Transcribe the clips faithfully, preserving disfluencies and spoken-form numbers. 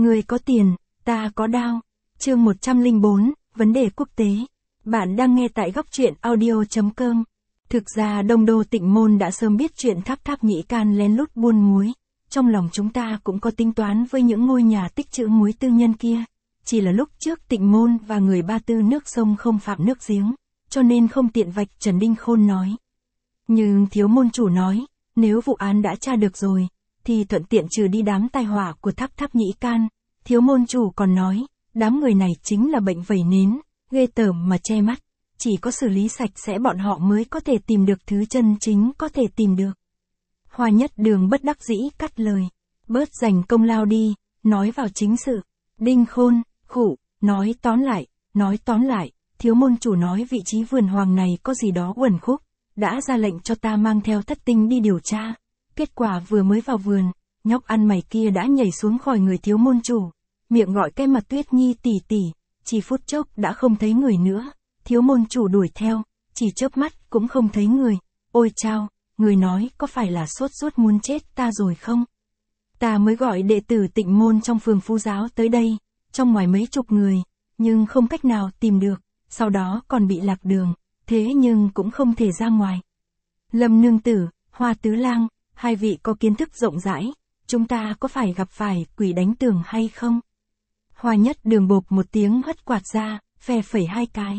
Người có tiền, ta có đao. Chương một trăm lẻ bốn, vấn đề quốc tế. Bạn đang nghe tại góc truyện audio chấm com. Thực ra Đông Đô Tịnh Môn đã sớm biết chuyện Tháp Tháp Nhĩ Can lén lút buôn muối. Trong lòng chúng ta cũng có tính toán với những ngôi nhà tích trữ muối tư nhân kia. Chỉ là lúc trước Tịnh Môn và người Ba Tư nước sông không phạm nước giếng, cho nên không tiện vạch trần. Đinh Khôn nói. Nhưng thiếu môn chủ nói, nếu vụ án đã tra được rồi, thì thuận tiện trừ đi đám tai họa của Tháp Tháp Nhĩ Can. Thiếu môn chủ còn nói, đám người này chính là bệnh vẩy nến, ghê tởm mà che mắt. Chỉ có xử lý sạch sẽ bọn họ mới có thể tìm được thứ chân chính có thể tìm được. Hoa Nhất Đường bất đắc dĩ cắt lời. Bớt dành công lao đi, nói vào chính sự. Đinh Khôn, khụ, nói tóm lại, nói tóm lại, thiếu môn chủ nói vị trí vườn hoàng này có gì đó uẩn khúc, đã ra lệnh cho ta mang theo thất tinh đi điều tra. Kết quả vừa mới vào vườn, nhóc ăn mày kia đã nhảy xuống khỏi người thiếu môn chủ, miệng gọi cái mặt Tuyết Nhi tỷ tỷ, chỉ phút chốc đã không thấy người nữa. Thiếu môn chủ đuổi theo, chỉ chớp mắt cũng không thấy người. Ôi chao, người nói có phải là sốt ruột muốn chết ta rồi không? Ta mới gọi đệ tử Tịnh Môn trong phường Phú Giáo tới đây, trong ngoài mấy chục người, nhưng không cách nào tìm được, sau đó còn bị lạc đường, thế nhưng cũng không thể ra ngoài. Lâm Nương Tử, Hoa Tứ Lang, hai vị có kiến thức rộng rãi, chúng ta có phải gặp phải quỷ đánh tường hay không? Hoa Nhất Đường bộp một tiếng hất quạt ra, phe phẩy hai cái.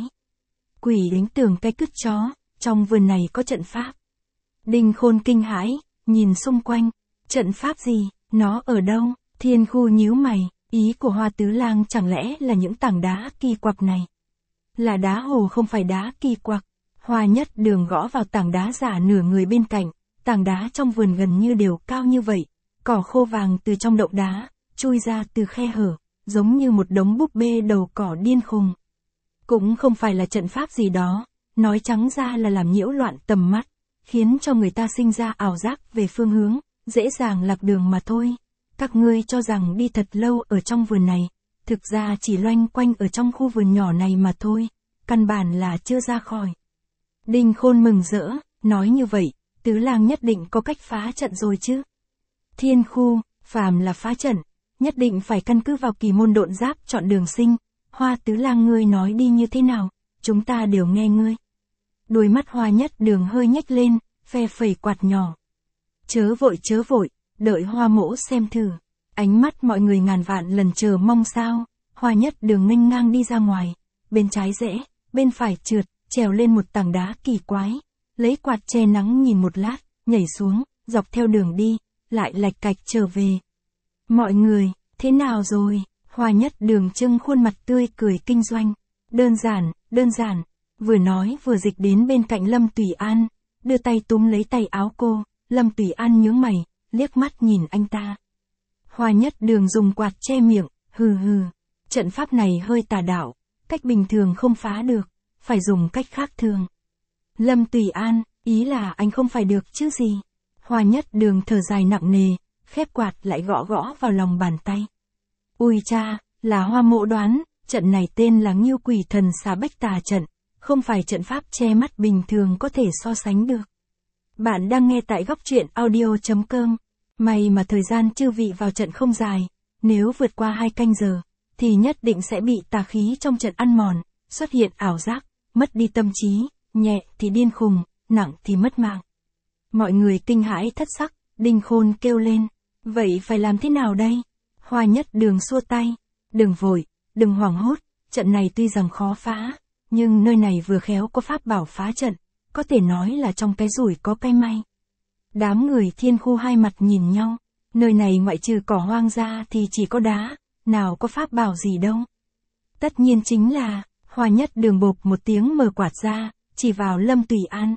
Quỷ đánh tường cái cứt chó, trong vườn này có trận pháp. Đinh Khôn kinh hãi, nhìn xung quanh, trận pháp gì, nó ở đâu? Thiên Khu nhíu mày, ý của Hoa Tứ Lang chẳng lẽ là những tảng đá kỳ quặc này? Là đá hồ không phải đá kỳ quặc. Hoa Nhất Đường gõ vào tảng đá giả nửa người bên cạnh, tảng đá trong vườn gần như đều cao như vậy, cỏ khô vàng từ trong động đá, chui ra từ khe hở, giống như một đống búp bê đầu cỏ điên khùng. Cũng không phải là trận pháp gì đó, nói trắng ra là làm nhiễu loạn tầm mắt, khiến cho người ta sinh ra ảo giác về phương hướng, dễ dàng lạc đường mà thôi. Các ngươi cho rằng đi thật lâu ở trong vườn này, thực ra chỉ loanh quanh ở trong khu vườn nhỏ này mà thôi, căn bản là chưa ra khỏi. Đinh Khôn mừng rỡ, nói như vậy, Tứ Lang nhất định có cách phá trận rồi chứ. Thiên Khu, phàm là phá trận, nhất định phải căn cứ vào kỳ môn độn giáp chọn đường sinh. Hoa Tứ Lang ngươi nói đi như thế nào, chúng ta đều nghe ngươi. Đôi mắt Hoa Nhất Đường hơi nhếch lên, phe phẩy quạt nhỏ. Chớ vội chớ vội, đợi Hoa mỗ xem thử. Ánh mắt mọi người ngàn vạn lần chờ mong sao. Hoa Nhất Đường nghênh ngang đi ra ngoài, bên trái rẽ, bên phải trượt, trèo lên một tảng đá kỳ quái, lấy quạt che nắng nhìn một lát, nhảy xuống, dọc theo đường đi, lại lạch cạch trở về. Mọi người, thế nào rồi? Hoa Nhất Đường trưng khuôn mặt tươi cười kinh doanh. Đơn giản, đơn giản. Vừa nói vừa dịch đến bên cạnh Lâm Tùy An, đưa tay túm lấy tay áo cô. Lâm Tùy An nhướng mày, liếc mắt nhìn anh ta. Hoa Nhất Đường dùng quạt che miệng, hừ hừ. Trận pháp này hơi tà đạo, cách bình thường không phá được, phải dùng cách khác thường. Lâm Tùy An, ý là anh không phải được chứ gì. Hoa Nhất Đường thở dài nặng nề, khép quạt lại gõ gõ vào lòng bàn tay. Ui cha, là Hoa mỗ đoán, trận này tên là Ngưu Quỷ Thần Xà Bách Tà Trận, không phải trận pháp che mắt bình thường có thể so sánh được. Bạn đang nghe tại góc truyện audio chấm com. May mà thời gian chư vị vào trận không dài, nếu vượt qua hai canh giờ, thì nhất định sẽ bị tà khí trong trận ăn mòn, xuất hiện ảo giác, mất đi tâm trí, nhẹ thì điên khùng, nặng thì mất mạng. Mọi người kinh hãi thất sắc, Đinh Khôn kêu lên, vậy phải làm thế nào đây? Hoa Nhất Đường xua tay, đừng vội, đừng hoảng hốt, trận này tuy rằng khó phá, nhưng nơi này vừa khéo có pháp bảo phá trận, có thể nói là trong cái rủi có cái may. Đám người Thiên Khu hai mặt nhìn nhau, nơi này ngoại trừ cỏ hoang ra thì chỉ có đá, nào có pháp bảo gì đâu. Tất nhiên chính là, Hoa Nhất Đường bộp một tiếng mở quạt ra, chỉ vào Lâm Tùy An.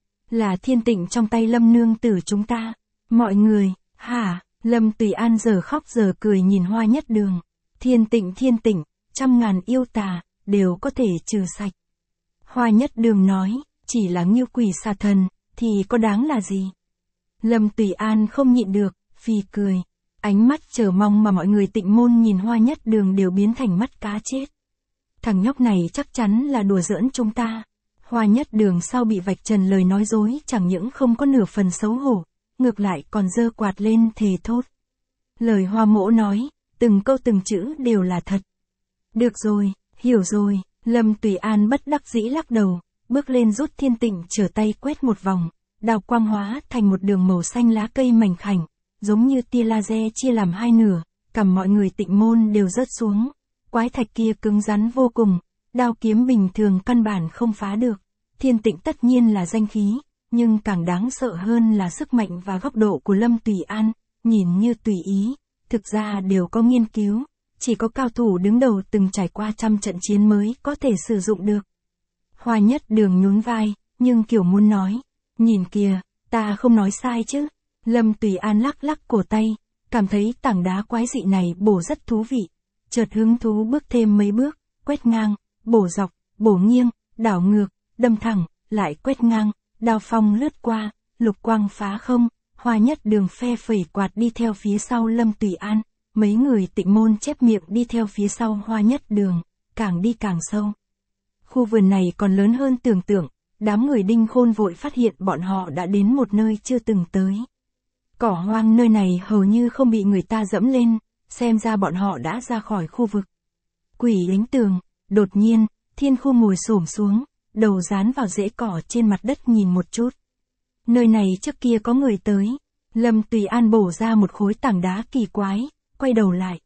Là thiên tịnh trong tay Lâm Nương Tử chúng ta. Mọi người, hả? Lâm Tùy An giờ khóc giờ cười nhìn Hoa Nhất Đường. Thiên tịnh thiên tịnh, trăm ngàn yêu tà, đều có thể trừ sạch. Hoa Nhất Đường nói, chỉ là Ngưu Quỷ Xà Thần, thì có đáng là gì? Lâm Tùy An không nhịn được, phì cười. Ánh mắt chờ mong mà mọi người Tịnh Môn nhìn Hoa Nhất Đường đều biến thành mắt cá chết. Thằng nhóc này chắc chắn là đùa giỡn chúng ta. Hoa Nhất Đường sau bị vạch trần lời nói dối chẳng những không có nửa phần xấu hổ, ngược lại còn giơ quạt lên thề thốt. Lời Hoa mỗ nói, từng câu từng chữ đều là thật. Được rồi, hiểu rồi, Lâm Tùy An bất đắc dĩ lắc đầu, bước lên rút thiên tịnh trở tay quét một vòng, đào quang hóa thành một đường màu xanh lá cây mảnh khảnh, giống như tia laser chia làm hai nửa, cằm mọi người tịnh môn đều rớt xuống. Quái thạch kia cứng rắn vô cùng, đao kiếm bình thường căn bản không phá được. Thiên tịnh tất nhiên là danh khí, nhưng càng đáng sợ hơn là sức mạnh và góc độ của Lâm Tùy An, nhìn như tùy ý, thực ra đều có nghiên cứu, chỉ có cao thủ đứng đầu từng trải qua trăm trận chiến mới có thể sử dụng được. Hoa Nhất Đường nhún vai, nhưng kiểu muốn nói, nhìn kìa, ta không nói sai chứ. Lâm Tùy An lắc lắc cổ tay, cảm thấy tảng đá quái dị này bổ rất thú vị, chợt hứng thú bước thêm mấy bước, quét ngang, bổ dọc, bổ nghiêng, đảo ngược, đâm thẳng, lại quét ngang, đao phong lướt qua, lục quang phá không. Hoa Nhất Đường phe phẩy quạt đi theo phía sau Lâm Tùy An, mấy người tịnh môn chép miệng đi theo phía sau Hoa Nhất Đường, càng đi càng sâu. Khu vườn này còn lớn hơn tưởng tượng, đám người Đinh Khôn vội phát hiện bọn họ đã đến một nơi chưa từng tới. Cỏ hoang nơi này hầu như không bị người ta dẫm lên, xem ra bọn họ đã ra khỏi khu vực. Quỷ đánh tường, đột nhiên, Thiên Khu ngồi xổm xuống, đầu dán vào rễ cỏ trên mặt đất nhìn một chút. Nơi này trước kia có người tới. Lâm Tùy An bổ ra một khối tảng đá kỳ quái, quay đầu lại.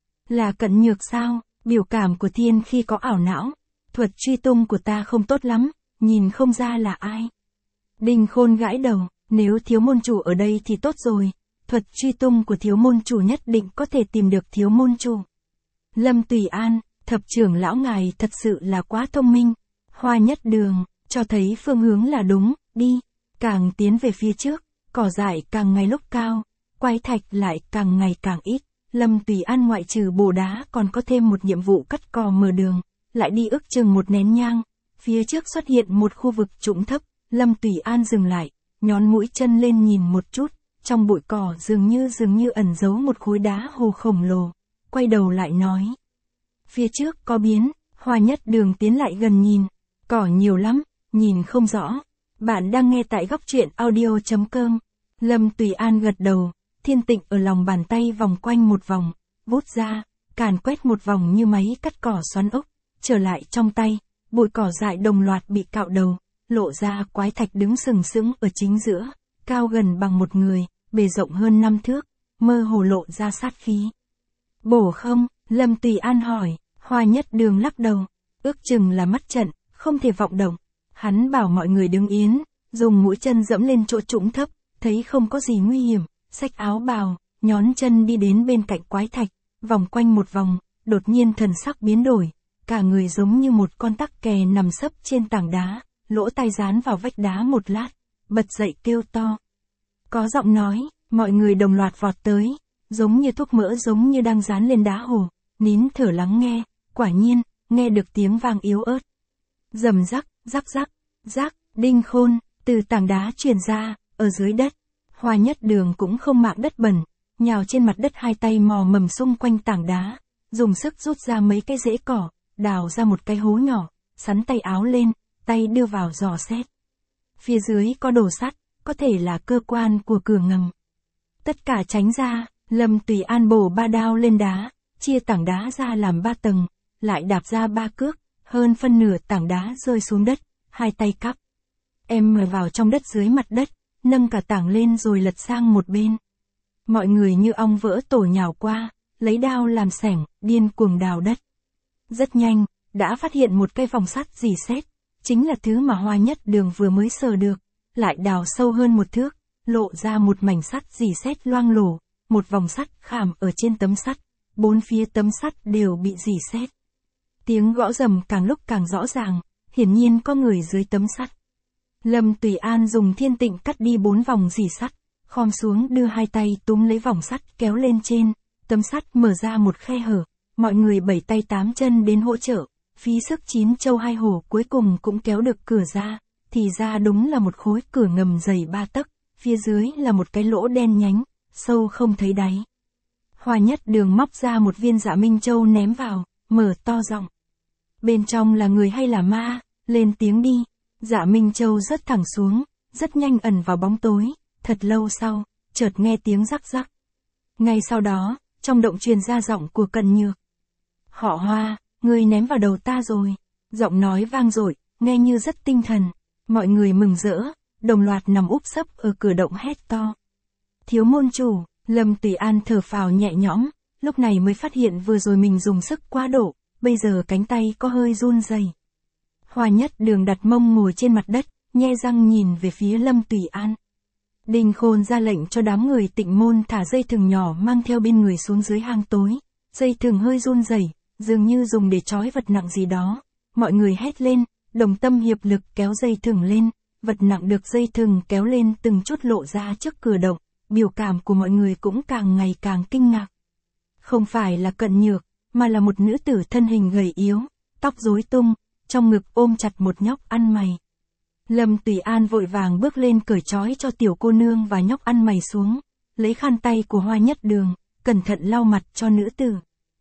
Là Cận Nhược sao? Biểu cảm của Thiên khi có ảo não. Thuật truy tung của ta không tốt lắm, nhìn không ra là ai. Đinh Khôn gãi đầu, nếu thiếu môn chủ ở đây thì tốt rồi. Thuật truy tung của thiếu môn chủ nhất định có thể tìm được thiếu môn chủ. Lâm Tùy An, thập trưởng lão ngài thật sự là quá thông minh. Hoa Nhất Đường, cho thấy phương hướng là đúng, đi. Càng tiến về phía trước, cỏ dại càng ngày lúc cao, quái thạch lại càng ngày càng ít. Lâm Tùy An ngoại trừ bổ đá còn có thêm một nhiệm vụ cắt cỏ mở đường, lại đi ước chừng một nén nhang. Phía trước xuất hiện một khu vực trũng thấp, Lâm Tùy An dừng lại, nhón mũi chân lên nhìn một chút, trong bụi cỏ dường như dường như ẩn giấu một khối đá hồ khổng lồ, quay đầu lại nói. Phía trước có biến. Hoa Nhất Đường tiến lại gần nhìn, cỏ nhiều lắm, nhìn không rõ. Bạn đang nghe tại góc truyện audio chấm com. Lâm Tùy An gật đầu, thiên tịnh ở lòng bàn tay vòng quanh một vòng, vút ra, càn quét một vòng như máy cắt cỏ xoắn ốc, trở lại trong tay, bụi cỏ dại đồng loạt bị cạo đầu, lộ ra quái thạch đứng sừng sững ở chính giữa, cao gần bằng một người, bề rộng hơn năm thước, mơ hồ lộ ra sát khí. Bổ không? Lâm Tùy An hỏi. Hoa Nhất Đường lắc đầu, ước chừng là mắt trận, không thể vọng động. Hắn bảo mọi người đứng yên, dùng mũi chân dẫm lên chỗ trũng thấp, thấy không có gì nguy hiểm, xách áo bào, nhón chân đi đến bên cạnh quái thạch, vòng quanh một vòng, đột nhiên thần sắc biến đổi, cả người giống như một con tắc kè nằm sấp trên tảng đá, lỗ tai dán vào vách đá một lát, bật dậy kêu to. Có giọng nói, mọi người đồng loạt vọt tới, giống như thuốc mỡ giống như đang dán lên đá hồ, nín thở lắng nghe, quả nhiên, nghe được tiếng vang yếu ớt. Rầm rắc, rắc rắc, rắc, Đinh Khôn, từ tảng đá truyền ra, ở dưới đất. Hoa Nhất Đường cũng không màng đất bẩn, nhào trên mặt đất hai tay mò mầm xung quanh tảng đá, dùng sức rút ra mấy cái rễ cỏ, đào ra một cái hố nhỏ, sắn tay áo lên, tay đưa vào dò xét. Phía dưới có đồ sắt, có thể là cơ quan của cửa ngầm. Tất cả tránh ra, Lâm Tùy An bổ ba đao lên đá, chia tảng đá ra làm ba tầng, lại đạp ra ba cước, hơn phân nửa tảng đá rơi xuống đất, hai tay cắp. Em mở vào trong đất dưới mặt đất, nâng cả tảng lên rồi lật sang một bên. Mọi người như ong vỡ tổ nhào qua, lấy đao làm xẻng, điên cuồng đào đất. Rất nhanh, đã phát hiện một cây vòng sắt rỉ sét, chính là thứ mà Hoa Nhất Đường vừa mới sờ được, lại đào sâu hơn một thước, lộ ra một mảnh sắt rỉ sét loang lổ, một vòng sắt khảm ở trên tấm sắt, bốn phía tấm sắt đều bị rỉ sét. Tiếng gõ rầm càng lúc càng rõ ràng, hiển nhiên có người dưới tấm sắt. Lâm Tùy An dùng thiên tịnh cắt đi bốn vòng rỉ sắt, khom xuống đưa hai tay túm lấy vòng sắt kéo lên trên, tấm sắt mở ra một khe hở, mọi người bảy tay tám chân đến hỗ trợ, phí sức chín châu hai hổ cuối cùng cũng kéo được cửa ra, thì ra đúng là một khối cửa ngầm dày ba tấc, phía dưới là một cái lỗ đen nhánh, sâu không thấy đáy. Hoa Nhất Đường móc ra một viên Dạ Minh Châu ném vào, mở to giọng. Bên trong là người hay là ma, lên tiếng đi. Dạ Minh Châu rớt thẳng xuống, rất nhanh ẩn vào bóng tối, thật lâu sau, chợt nghe tiếng rắc rắc. Ngay sau đó, trong động truyền ra giọng của Cận Nhược. Họ Hoa, ngươi ném vào đầu ta rồi. Giọng nói vang dội, nghe như rất tinh thần. Mọi người mừng rỡ, đồng loạt nằm úp sấp ở cửa động hét to. Thiếu môn chủ, Lâm Tùy An thở phào nhẹ nhõm, lúc này mới phát hiện vừa rồi mình dùng sức quá độ, bây giờ cánh tay có hơi run rẩy. Hoa Nhất Đường đặt mông ngồi trên mặt đất, nhe răng nhìn về phía Lâm Tùy An. Đinh Khôn ra lệnh cho đám người Tịnh môn thả dây thừng nhỏ mang theo bên người xuống dưới hang tối. Dây thừng hơi run rẩy, dường như dùng để trói vật nặng gì đó. Mọi người hét lên, đồng tâm hiệp lực kéo dây thừng lên. Vật nặng được dây thừng kéo lên từng chút lộ ra trước cửa động. Biểu cảm của mọi người cũng càng ngày càng kinh ngạc. Không phải là Cận Nhược, mà là một nữ tử thân hình gầy yếu, tóc rối tung, trong ngực ôm chặt một nhóc ăn mày. Lâm Tùy An vội vàng bước lên cởi trói cho tiểu cô nương và nhóc ăn mày xuống, lấy khăn tay của Hoa Nhất Đường, cẩn thận lau mặt cho nữ tử.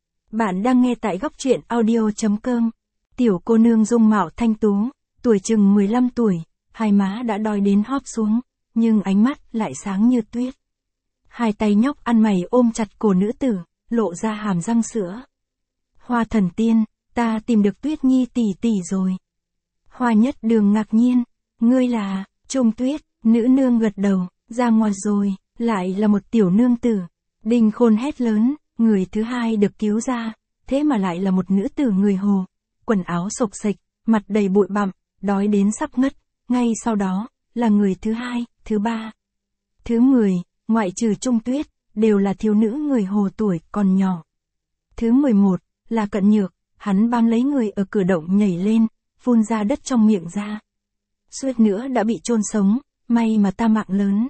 Bạn đang nghe tại góc truyện audio chấm com. Tiểu cô nương dung mạo thanh tú, tuổi chừng mười lăm tuổi, hai má đã đói đến hóp xuống, nhưng ánh mắt lại sáng như tuyết. Hai tay nhóc ăn mày ôm chặt cổ nữ tử, lộ ra hàm răng sữa. Hoa thần tiên, ta tìm được Tuyết Nhi tỷ tỷ rồi. Hoa Nhất Đường ngạc nhiên, ngươi là, Trung Tuyết, nữ nương gật đầu, ra ngoài rồi, lại là một tiểu nương tử. Đinh Khôn hét lớn, người thứ hai được cứu ra, thế mà lại là một nữ tử người Hồ, quần áo xộc xệch, mặt đầy bụi bặm, đói đến sắp ngất, ngay sau đó, là người thứ hai, thứ ba, thứ mười, ngoại trừ Trung Tuyết, đều là thiếu nữ người Hồ tuổi còn nhỏ. Thứ mười một, là Cận Nhược, hắn bám lấy người ở cửa động nhảy lên, phun ra đất trong miệng ra. Suýt nữa đã bị chôn sống, may mà ta mạng lớn.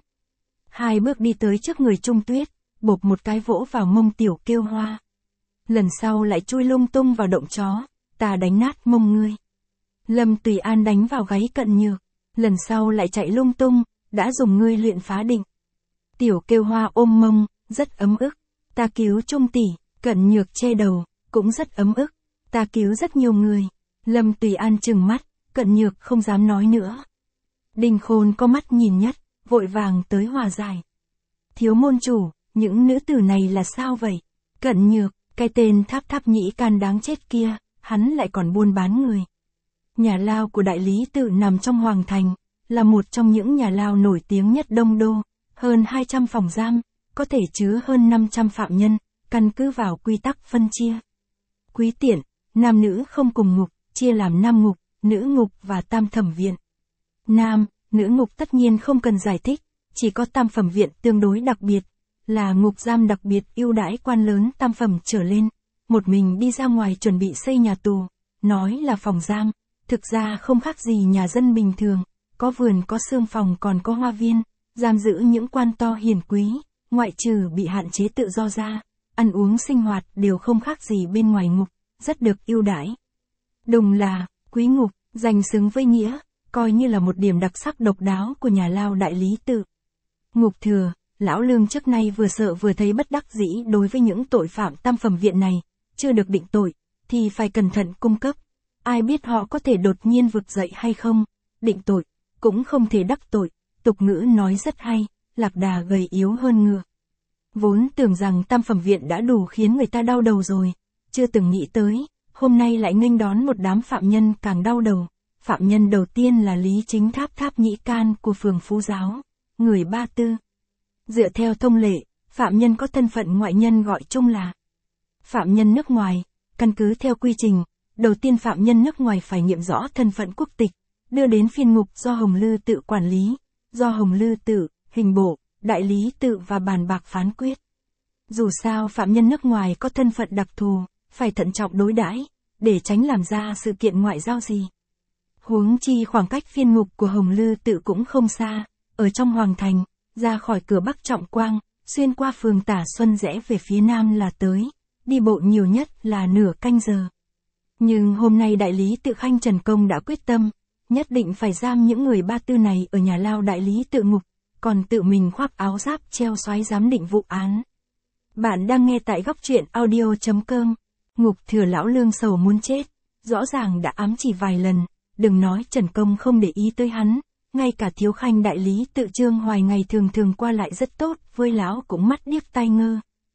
Hai bước đi tới trước người Trung Tuyết, bộp một cái vỗ vào mông tiểu Kêu Hoa. Lần sau lại chui lung tung vào động chó, ta đánh nát mông ngươi. Lâm Tùy An đánh vào gáy Cận Nhược, lần sau lại chạy lung tung, đã dùng ngươi luyện phá định. Tiểu Kêu Hoa ôm mông, rất ấm ức, ta cứu Trung tỷ. Cận Nhược che đầu, cũng rất ấm ức, ta cứu rất nhiều người. Lâm Tùy An trừng mắt, Cận Nhược không dám nói nữa. Đinh Khôn có mắt nhìn nhất, vội vàng tới hòa giải. Thiếu môn chủ, những nữ tử này là sao vậy? Cận Nhược, cái tên Tháp Tháp Nhĩ Can đáng chết kia, hắn lại còn buôn bán người. Nhà lao của đại lý tự nằm trong Hoàng Thành, là một trong những nhà lao nổi tiếng nhất Đông Đô, hơn hai trăm phòng giam, có thể chứa hơn năm trăm phạm nhân, căn cứ vào quy tắc phân chia. Quý tiện, nam nữ không cùng ngục, chia làm nam ngục, nữ ngục và tam thẩm viện. Nam, nữ ngục tất nhiên không cần giải thích, chỉ có tam phẩm viện tương đối đặc biệt, là ngục giam đặc biệt ưu đãi quan lớn tam phẩm trở lên, một mình đi ra ngoài chuẩn bị xây nhà tù, nói là phòng giam, thực ra không khác gì nhà dân bình thường, có vườn có xương phòng còn có hoa viên, giam giữ những quan to hiền quý, ngoại trừ bị hạn chế tự do ra, ăn uống sinh hoạt đều không khác gì bên ngoài ngục, rất được ưu đãi. Đồng là, quý ngục, danh xứng với nghĩa, coi như là một điểm đặc sắc độc đáo của nhà lao đại lý tự. Ngục thừa, lão Lương trước nay vừa sợ vừa thấy bất đắc dĩ đối với những tội phạm tam phẩm viện này, chưa được định tội, thì phải cẩn thận cung cấp. Ai biết họ có thể đột nhiên vực dậy hay không, định tội, cũng không thể đắc tội, tục ngữ nói rất hay, lạc đà gầy yếu hơn ngựa. Vốn tưởng rằng tam phẩm viện đã đủ khiến người ta đau đầu rồi, chưa từng nghĩ tới, hôm nay lại nghênh đón một đám phạm nhân càng đau đầu. Phạm nhân đầu tiên là Lý Chính Tháp Tháp Nhĩ Can của phường Phú Giáo, người Ba Tư. Dựa theo thông lệ, phạm nhân có thân phận ngoại nhân gọi chung là phạm nhân nước ngoài, căn cứ theo quy trình, đầu tiên phạm nhân nước ngoài phải nghiệm rõ thân phận quốc tịch, đưa đến phiên ngục do Hồng Lư tự quản lý, do Hồng Lư tự, hình bộ, đại lý tự và bàn bạc phán quyết. Dù sao phạm nhân nước ngoài có thân phận đặc thù, phải thận trọng đối đãi, để tránh làm ra sự kiện ngoại giao gì. Huống chi khoảng cách phiên ngục của Hồng Lư tự cũng không xa, ở trong Hoàng Thành, ra khỏi cửa Bắc Trọng Quang, xuyên qua phường Tả Xuân rẽ về phía nam là tới, đi bộ nhiều nhất là nửa canh giờ. Nhưng hôm nay đại lý tự Khanh Trần Công đã quyết tâm, nhất định phải giam những người Ba Tư này ở nhà lao đại lý tự ngục, còn tự mình khoác áo giáp treo soái giám định vụ án. Bạn đang nghe tại góc truyện audio chấm com. Ngục thừa lão Lương sầu muốn chết, rõ ràng đã ám chỉ vài lần, đừng nói Trần Công không để ý tới hắn, ngay cả thiếu khanh đại lý tự Trương Hoài ngày thường thường qua lại rất tốt với lão cũng mắt điếc tai ngơ,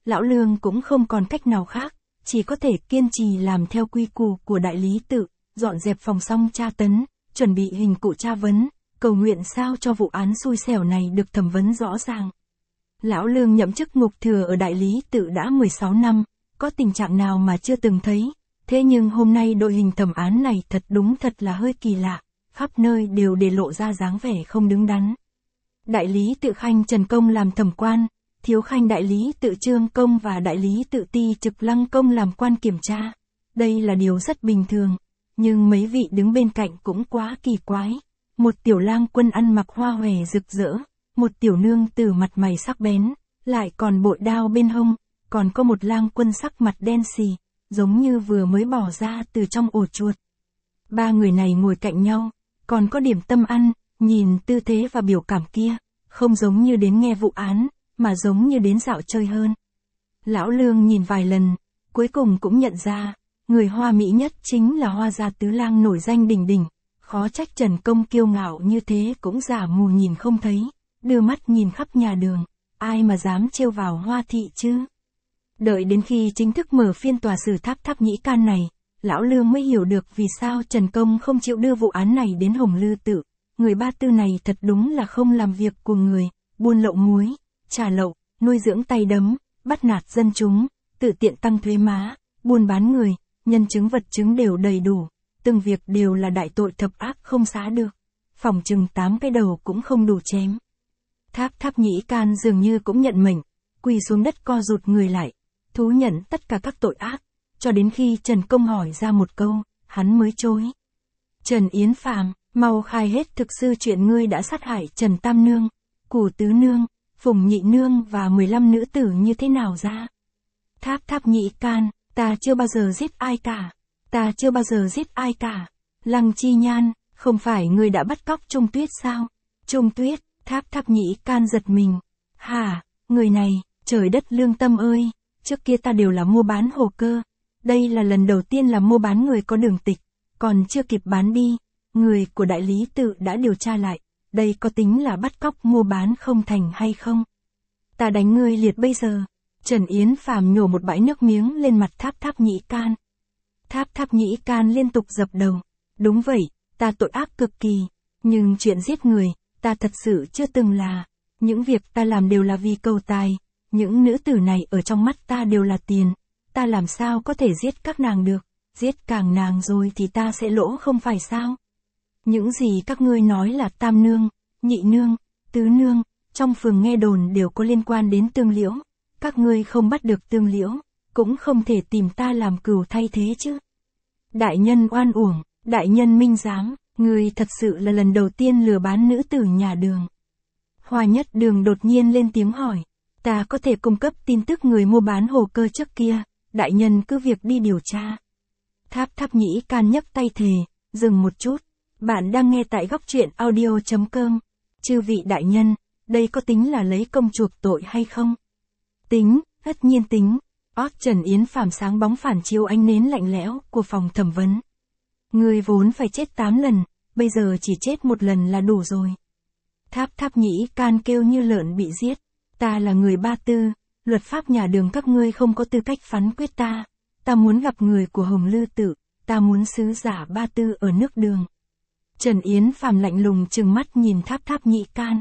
lão Lương cũng không còn cách nào khác, chỉ có thể kiên trì làm theo quy củ của đại lý tự, dọn dẹp phòng xong tra tấn, chuẩn bị hình cụ tra vấn, cầu nguyện sao cho vụ án xui xẻo này được thẩm vấn rõ ràng. Lão Lương nhậm chức ngục thừa ở đại lý tự đã mười sáu năm, có tình trạng nào mà chưa từng thấy, thế nhưng hôm nay đội hình thẩm án này thật đúng thật là hơi kỳ lạ, khắp nơi đều để lộ ra dáng vẻ không đứng đắn. Đại lý tự khanh Trần Công làm thẩm quan, thiếu khanh đại lý tự Trương Công và đại lý tự Ti Trực Lăng Công làm quan kiểm tra. Đây là điều rất bình thường, nhưng mấy vị đứng bên cạnh cũng quá kỳ quái. Một tiểu lang quân ăn mặc hoa hòe rực rỡ, một tiểu nương tử mặt mày sắc bén, lại còn bội đao bên hông, còn có một lang quân sắc mặt đen xì, giống như vừa mới bỏ ra từ trong ổ chuột. Ba người này ngồi cạnh nhau, còn có điểm tâm ăn, nhìn tư thế và biểu cảm kia, không giống như đến nghe vụ án, mà giống như đến dạo chơi hơn. Lão Lương nhìn vài lần, cuối cùng cũng nhận ra, người hoa mỹ nhất chính là Hoa gia tứ lang nổi danh đỉnh đỉnh, khó trách Trần Công kiêu ngạo như thế cũng giả mù nhìn không thấy, đưa mắt nhìn khắp nhà đường, ai mà dám trêu vào Hoa thị chứ. Đợi đến khi chính thức mở phiên tòa xử Tháp Tháp Nhĩ Can này, lão Lương mới hiểu được vì sao Trần Công không chịu đưa vụ án này đến Hồng Lư Tự. Người ba tư này thật đúng là không làm việc của người, buôn lậu muối, trà lậu, nuôi dưỡng tay đấm, bắt nạt dân chúng, tự tiện tăng thuế má, buôn bán người, nhân chứng vật chứng đều đầy đủ, từng việc đều là đại tội thập ác không xá được. Phỏng chừng tám cái đầu cũng không đủ chém. Tháp Tháp Nhĩ Can dường như cũng nhận mệnh, quỳ xuống đất co rụt người lại, thú nhận tất cả các tội ác, cho đến khi Trần Công hỏi ra một câu, hắn mới chối. Trần Yến Phàm, mau khai hết thực sự chuyện ngươi đã sát hại Trần Tam Nương, Cù Tứ Nương, Phùng Nhị Nương và mười lăm nữ tử như thế nào ra. Tháp Tháp Nhĩ Can, ta chưa bao giờ giết ai cả, ta chưa bao giờ giết ai cả. Lăng Chi Nhan, không phải ngươi đã bắt cóc Trung Tuyết sao? Trung Tuyết, Tháp Tháp Nhĩ Can giật mình. Hả, người này, trời đất lương tâm ơi, trước kia ta đều là mua bán hồ cơ, đây là lần đầu tiên là mua bán người có đường tịch, còn chưa kịp bán đi, người của đại lý tự đã điều tra lại, đây có tính là bắt cóc mua bán không thành hay không? Ta đánh ngươi liệt bây giờ. Trần Yến Phàm nhổ một bãi nước miếng lên mặt Tháp Tháp Nhĩ Can. Tháp Tháp Nhĩ Can liên tục dập đầu. Đúng vậy, ta tội ác cực kỳ, nhưng chuyện giết người, ta thật sự chưa từng là. Những việc ta làm đều là vì cầu tài, những nữ tử này ở trong mắt ta đều là tiền, ta làm sao có thể giết các nàng được, giết càng nàng rồi thì ta sẽ lỗ không phải sao? Những gì các ngươi nói là Tam Nương, Nhị Nương, Tứ Nương, trong phường nghe đồn đều có liên quan đến Tương Liễu, các ngươi không bắt được Tương Liễu, cũng không thể tìm ta làm cừu thay thế chứ. Đại nhân oan uổng, đại nhân minh giám, ngươi thật sự là lần đầu tiên lừa bán nữ tử nhà Đường. Hoa Nhất Đường đột nhiên lên tiếng hỏi, ta có thể cung cấp tin tức người mua bán hồ cơ trước kia, đại nhân cứ việc đi điều tra. Tháp Tháp Nhĩ Can nhấc tay thề, dừng một chút, bạn đang nghe tại góc truyện audio chấm com. Chư vị đại nhân, đây có tính là lấy công chuộc tội hay không? Tính, tất nhiên tính. Ót Trần Yến Phàm sáng bóng phản chiếu ánh nến lạnh lẽo của phòng thẩm vấn. Người vốn phải chết tám lần, bây giờ chỉ chết một lần là đủ rồi. Tháp Tháp Nhĩ Can kêu như lợn bị giết. Ta là người ba tư, luật pháp nhà Đường các ngươi không có tư cách phán quyết ta. Ta muốn gặp người của Hồng Lư Tự, ta muốn sứ giả ba tư ở nước Đường. Trần Yến Phàm lạnh lùng trừng mắt nhìn Tháp Tháp Nhĩ Can.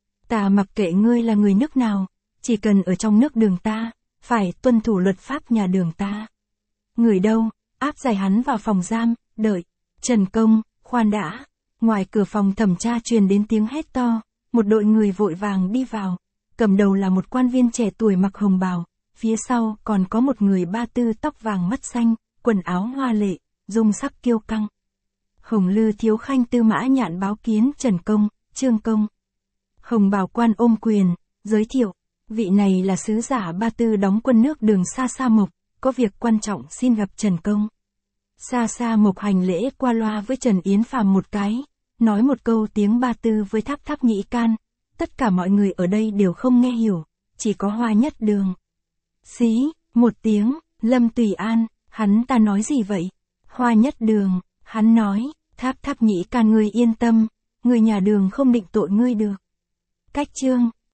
Ta mặc kệ ngươi là người nước nào, chỉ cần ở trong nước Đường ta, phải tuân thủ luật pháp nhà Đường ta. Người đâu, áp giải hắn vào phòng giam, đợi. Trần Công, khoan đã. Ngoài cửa phòng thẩm tra truyền đến tiếng hét to, một đội người vội vàng đi vào. Cầm đầu là một quan viên trẻ tuổi mặc hồng bào, phía sau còn có một người ba tư tóc vàng mắt xanh, quần áo hoa lệ, dung sắc kiêu căng. Hồng Lư thiếu khanh Tư Mã Nhạn báo kiến Trần Công, Trương Công. Hồng bào quan ôm quyền, giới thiệu, vị này là sứ giả ba tư đóng quân nước Đường Sa Sa Mộc, có việc quan trọng xin gặp Trần Công. Sa Sa Mộc hành lễ qua loa với Trần Yến Phàm một cái, nói một câu tiếng ba tư với Tháp Tháp Nhĩ Can. Tất cả mọi người ở đây đều không nghe hiểu, chỉ có Hoa Nhất Đường. Xí, một tiếng, Lâm Tùy An, hắn ta nói gì vậy? Hoa Nhất Đường, hắn nói, Tháp Tháp Nhĩ Can ngươi yên tâm, người nhà Đường không định tội ngươi được. Cách chương.